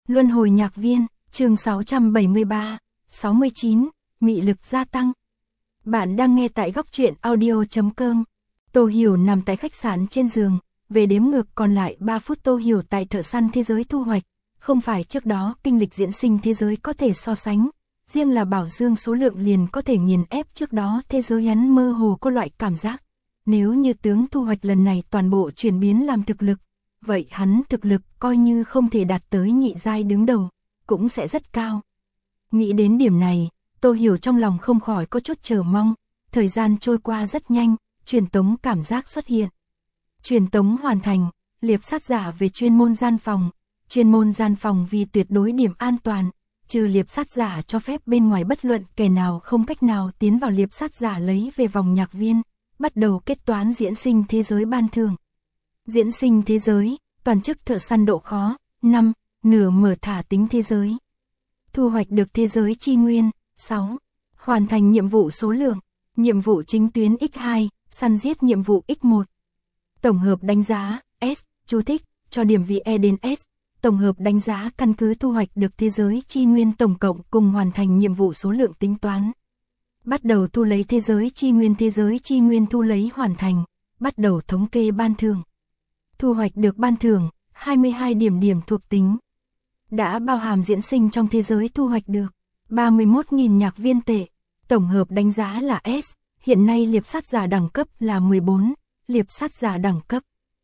Luân hồi nhạc viên, chương 673, 69, mị lực gia tăng. Bạn đang nghe tại góc truyện audio.com. Tô Hiểu nằm tại khách sạn trên giường, về đếm ngược còn lại 3 phút Tô Hiểu tại thợ săn thế giới thu hoạch, không phải trước đó kinh lịch diễn sinh thế giới có thể so sánh, riêng là bảo dương số lượng liền có thể nghiền ép trước đó thế giới hắn mơ hồ có loại cảm giác. Nếu như tướng thu hoạch lần này toàn bộ chuyển biến làm thực lực, vậy hắn thực lực coi như không thể đạt tới nhị giai đứng đầu, cũng sẽ rất cao. Nghĩ đến điểm này, Tô Hiểu trong lòng không khỏi có chút chờ mong, thời gian trôi qua rất nhanh, truyền tống cảm giác xuất hiện. Truyền tống hoàn thành, liệp sát giả về chuyên môn gian phòng vì tuyệt đối điểm an toàn, trừ liệp sát giả cho phép bên ngoài bất luận kẻ nào không cách nào tiến vào liệp sát giả lấy về vòng nhạc viên, bắt đầu kết toán diễn sinh thế giới ban thưởng. Diễn sinh thế giới, toàn chức thợ săn độ khó, 5, nửa mở thả tính thế giới. Thu hoạch được thế giới chi nguyên, 6. Hoàn thành nhiệm vụ số lượng, nhiệm vụ chính tuyến X2, săn giết nhiệm vụ X1. Tổng hợp đánh giá, S, chú thích, cho điểm vị E đến S. Tổng hợp đánh giá căn cứ thu hoạch được thế giới chi nguyên tổng cộng cùng hoàn thành nhiệm vụ số lượng tính toán. Bắt đầu thu lấy thế giới chi nguyên thu lấy hoàn thành, bắt đầu thống kê ban thưởng. Thu hoạch được ban thưởng, 22 điểm thuộc tính. Đã bao hàm diễn sinh trong thế giới thu hoạch được, 31.000 nhạc viên tệ. Tổng hợp đánh giá là S, hiện nay liệp sát giả đẳng cấp là 14, liệp sát giả đẳng cấp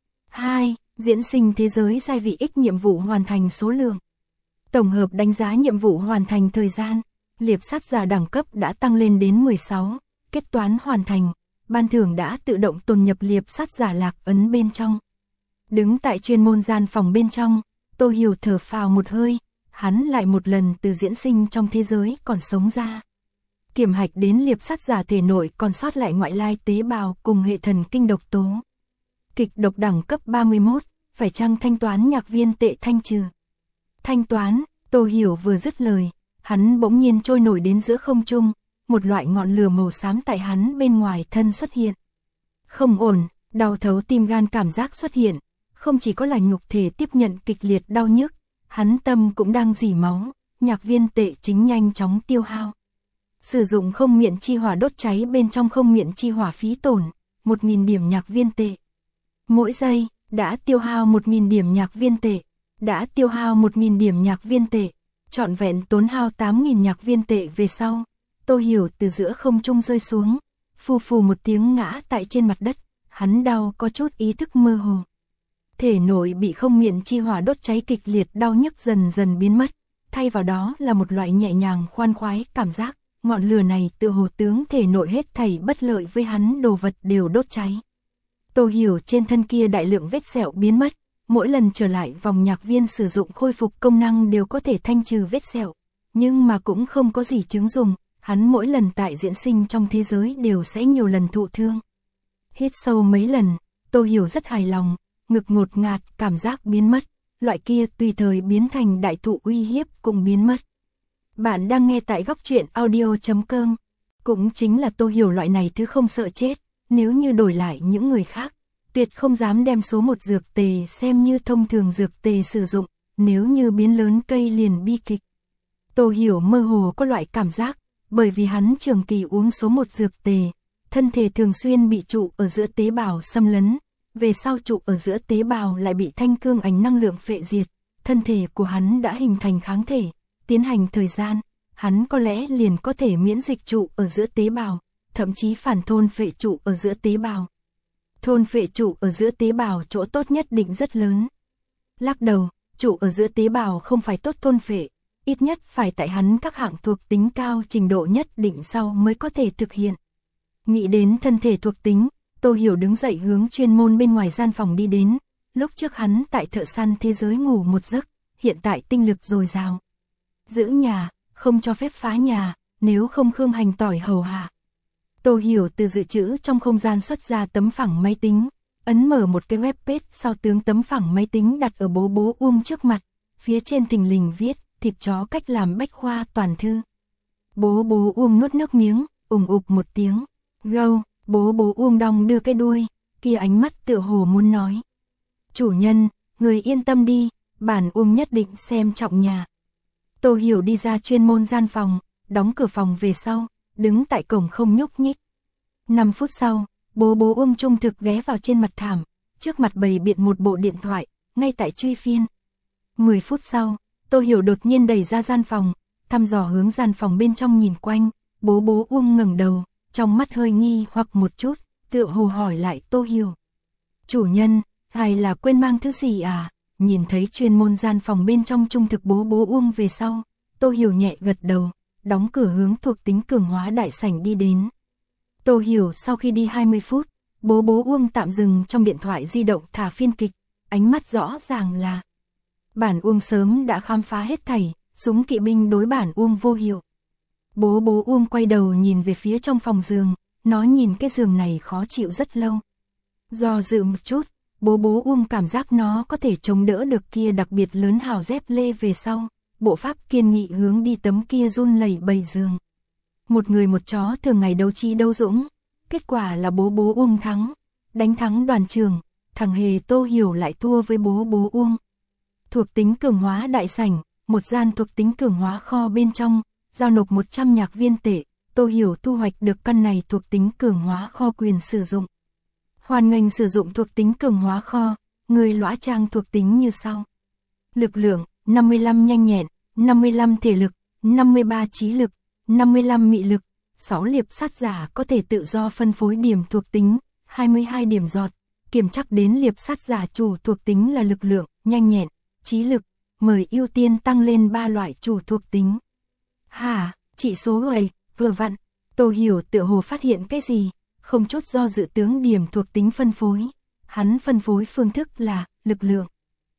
2, diễn sinh thế giới giai vị X nhiệm vụ hoàn thành số lượng. Tổng hợp đánh giá nhiệm vụ hoàn thành thời gian, liệp sát giả đẳng cấp đã tăng lên đến 16, kết toán hoàn thành, ban thưởng đã tự động tồn nhập liệp sát giả lạc ấn bên trong. Đứng tại chuyên môn gian phòng bên trong, Tô Hiểu thở phào một hơi, hắn lại một lần từ diễn sinh trong thế giới còn sống ra. Kiểm hạch đến liệp sát giả thể nội còn sót lại ngoại lai tế bào cùng hệ thần kinh độc tố. Kịch độc đẳng cấp 31, phải chăng thanh toán nhạc viên tệ thanh trừ? Thanh toán, Tô Hiểu vừa dứt lời, hắn bỗng nhiên trôi nổi đến giữa không trung, một loại ngọn lửa màu xám tại hắn bên ngoài thân xuất hiện. Không ổn, đau thấu tim gan cảm giác xuất hiện, không chỉ có là nhục thể tiếp nhận kịch liệt đau nhức, hắn tâm cũng đang rỉ máu, nhạc viên tệ chính nhanh chóng tiêu hao. Sử dụng không miệng chi hỏa đốt cháy bên trong không miệng chi hỏa phí tổn, 1.000 điểm nhạc viên tệ. Mỗi giây, đã tiêu hao 1.000 điểm nhạc viên tệ, đã tiêu hao 1.000 điểm nhạc viên tệ, trọn vẹn tốn hao 8.000 nhạc viên tệ về sau. Tô Hiểu từ giữa không trung rơi xuống, phù phù một tiếng ngã tại trên mặt đất, hắn đau có chút ý thức mơ hồ. Thể nội bị không miệng chi hỏa đốt cháy kịch liệt đau nhức dần dần biến mất, thay vào đó là một loại nhẹ nhàng khoan khoái cảm giác, ngọn lửa này tựa hồ tướng thể nội hết thảy bất lợi với hắn đồ vật đều đốt cháy. Tô Hiểu trên thân kia đại lượng vết sẹo biến mất, mỗi lần trở lại vòng nhạc viên sử dụng khôi phục công năng đều có thể thanh trừ vết sẹo, nhưng mà cũng không có gì chứng dùng, hắn mỗi lần tại diễn sinh trong thế giới đều sẽ nhiều lần thụ thương. Hít sâu mấy lần, Tô Hiểu rất hài lòng, ngực ngột ngạt cảm giác biến mất, loại kia tùy thời biến thành đại thụ uy hiếp cũng biến mất. Bạn đang nghe tại góc truyện audio.com, cũng chính là Tô Hiểu loại này thứ không sợ chết, nếu như đổi lại những người khác, tuyệt không dám đem số một dược tề xem như thông thường dược tề sử dụng, nếu như biến lớn cây liền bi kịch. Tô Hiểu mơ hồ có loại cảm giác, bởi vì hắn trường kỳ uống số một dược tề, thân thể thường xuyên bị trụ ở giữa tế bào xâm lấn, về sau trụ ở giữa tế bào lại bị thanh cương ánh năng lượng phệ diệt, thân thể của hắn đã hình thành kháng thể, tiến hành thời gian, hắn có lẽ liền có thể miễn dịch trụ ở giữa tế bào, thậm chí phản thôn phệ trụ ở giữa tế bào. Thôn phệ trụ ở giữa tế bào chỗ tốt nhất định rất lớn. Lắc đầu, trụ ở giữa tế bào không phải tốt thôn phệ, ít nhất phải tại hắn các hạng thuộc tính cao trình độ nhất định sau mới có thể thực hiện. Nghĩ đến thân thể thuộc tính, Tô Hiểu đứng dậy hướng chuyên môn bên ngoài gian phòng đi đến, lúc trước hắn tại thợ săn thế giới ngủ một giấc, hiện tại tinh lực dồi dào. Giữ nhà, không cho phép phá nhà, nếu không Khương Hành tỏi hầu hạ. Tô Hiểu từ dự trữ trong không gian xuất ra tấm phẳng máy tính, ấn mở một cái web page sau tướng tấm phẳng máy tính đặt ở bố trước mặt, phía trên thình lình viết, thịt chó cách làm bách khoa toàn thư. Bố nuốt nước miếng, ủng một tiếng, gâu, bố đong đưa cái đuôi, kia ánh mắt tựa hồ muốn nói. Chủ nhân, người yên tâm đi, Bản Uông nhất định xem trọng nhà. Tô Hiểu đi ra chuyên môn gian phòng, đóng cửa phòng về sau, đứng tại cổng không nhúc nhích. 5 phút sau, bố Uông trung thực ghé vào trên mặt thảm, trước mặt bày biện một bộ điện thoại, ngay tại truy phiên. 10 phút sau, Tô Hiểu đột nhiên đẩy ra gian phòng, thăm dò hướng gian phòng bên trong nhìn quanh, bố Uông ngẩng đầu, trong mắt hơi nghi hoặc một chút, tựa hồ hỏi lại Tô Hiểu. Chủ nhân, hay là quên mang thứ gì à? Nhìn thấy chuyên môn gian phòng bên trong trung thực bố Uông về sau, Tô Hiểu nhẹ gật đầu, đóng cửa hướng thuộc tính cường hóa đại sảnh đi đến. Tô Hiểu sau khi đi 20 phút, bố Uông tạm dừng trong điện thoại di động thả phiên kịch, ánh mắt rõ ràng là Bản Uông sớm đã khám phá hết thảy, súng kỵ binh đối Bản Uông vô hiệu. Bố Uông quay đầu nhìn về phía trong phòng giường, nó nhìn cái giường này khó chịu rất lâu. Do dự một chút, bố Uông cảm giác nó có thể chống đỡ được kia đặc biệt lớn hào dép lê về sau, bộ pháp kiên nghị hướng đi tấm kia run lẩy bẩy giường. Một người một chó thường ngày đấu trí đấu dũng, kết quả là bố Uông thắng, đánh thắng đoàn trường, thằng hề Tô Hiểu lại thua với bố Uông. Thuộc tính cường hóa đại sảnh, một gian thuộc tính cường hóa kho bên trong, giao nộp 100 nhạc viên tệ, Tô Hiểu thu hoạch được căn này thuộc tính cường hóa kho quyền sử dụng. Hoan nghênh sử dụng thuộc tính cường hóa kho, người lõa trang thuộc tính như sau. Lực lượng, 55 nhanh nhẹn, 55 thể lực, 53 trí lực, 55 mị lực, 6 liệp sát giả có thể tự do phân phối điểm thuộc tính, 22 điểm giọt, kiểm chắc đến liệp sát giả chủ thuộc tính là lực lượng, nhanh nhẹn, trí lực, mời ưu tiên tăng lên 3 loại chủ thuộc tính. Hả, chỉ số vậy, vừa vặn, Tô Hiểu tựa hồ phát hiện cái gì, không chút do dự tướng điểm thuộc tính phân phối. Hắn phân phối phương thức là lực lượng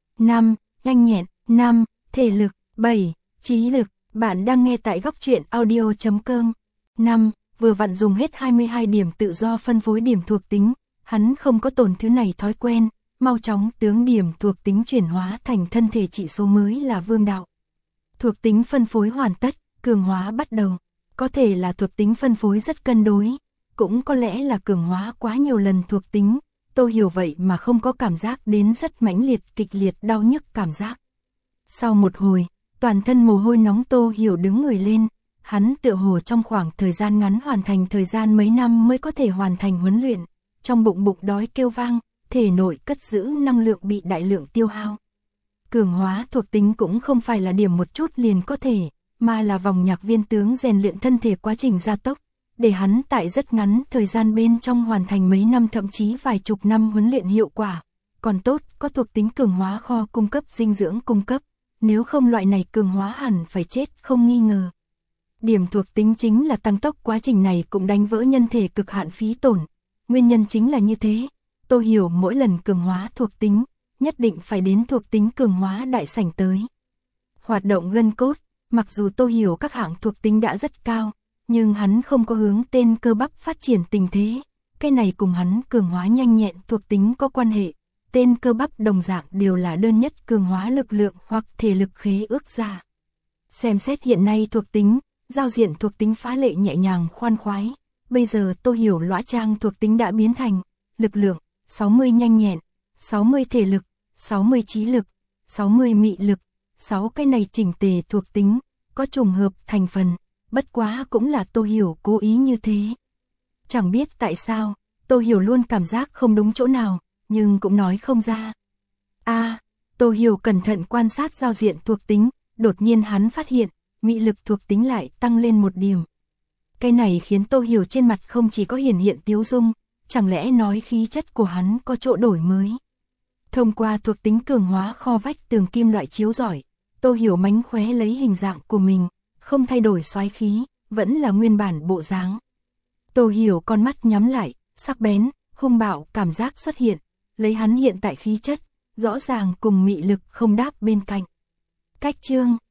5, nhanh nhẹn 5, thể lực 7, trí lực. Bạn đang nghe tại góc truyện audio.com. 5, vừa vặn dùng hết 22 điểm tự do phân phối điểm thuộc tính, hắn không có tổn thứ này thói quen, mau chóng tướng điểm thuộc tính chuyển hóa thành thân thể chỉ số mới là vương đạo. Thuộc tính phân phối hoàn tất, cường hóa bắt đầu. Có thể là thuộc tính phân phối rất cân đối, cũng có lẽ là cường hóa quá nhiều lần thuộc tính, Tô Hiểu vậy mà không có cảm giác đến rất mãnh liệt kịch liệt đau nhức cảm giác. Sau một hồi, toàn thân mồ hôi nóng Tô Hiểu đứng người lên, hắn tựa hồ trong khoảng thời gian ngắn hoàn thành thời gian mấy năm mới có thể hoàn thành huấn luyện, trong bụng đói kêu vang, thể nội cất giữ năng lượng bị đại lượng tiêu hao. Cường hóa thuộc tính cũng không phải là điểm một chút liền có thể, mà là vòng nhạc viên tướng rèn luyện thân thể quá trình gia tốc, để hắn tại rất ngắn thời gian bên trong hoàn thành mấy năm thậm chí vài chục năm huấn luyện hiệu quả. Còn tốt, có thuộc tính cường hóa kho cung cấp dinh dưỡng cung cấp, nếu không loại này cường hóa hẳn phải chết không nghi ngờ. Điểm thuộc tính chính là tăng tốc quá trình này cũng đánh vỡ nhân thể cực hạn phí tổn. Nguyên nhân chính là như thế, Tô Hiểu mỗi lần cường hóa thuộc tính, nhất định phải đến thuộc tính cường hóa đại sảnh tới. Hoạt động gân cốt, mặc dù Tô Hiểu các hạng thuộc tính đã rất cao, nhưng hắn không có hướng tên cơ bắp phát triển tình thế, cái này cùng hắn cường hóa nhanh nhẹn thuộc tính có quan hệ. Tên cơ bắp đồng dạng đều là đơn nhất cường hóa lực lượng hoặc thể lực khế ước ra. Xem xét hiện nay thuộc tính, giao diện thuộc tính phá lệ nhẹ nhàng khoan khoái, bây giờ Tô Hiểu lõa trang thuộc tính đã biến thành lực lượng, 60 nhanh nhẹn, 60 thể lực, 60 trí lực, 60 mị lực, 6 cái này chỉnh tề thuộc tính, có trùng hợp thành phần, bất quá cũng là Tô Hiểu cố ý như thế. Chẳng biết tại sao, Tô Hiểu luôn cảm giác không đúng chỗ nào, nhưng cũng nói không ra. Tô Hiểu cẩn thận quan sát giao diện thuộc tính, đột nhiên hắn phát hiện, mị lực thuộc tính lại tăng lên 1 điểm. Cái này khiến Tô Hiểu trên mặt không chỉ có hiển hiện tiếu dung, chẳng lẽ nói khí chất của hắn có chỗ đổi mới. Thông qua thuộc tính cường hóa kho vách tường kim loại chiếu rọi, Tô Hiểu mánh khóe lấy hình dạng của mình, không thay đổi soái khí, vẫn là nguyên bản bộ dáng. Tô Hiểu con mắt nhắm lại, sắc bén, hung bạo cảm giác xuất hiện, lấy hắn hiện tại khí chất, rõ ràng cùng mị lực không đáp bên cạnh. Cách chương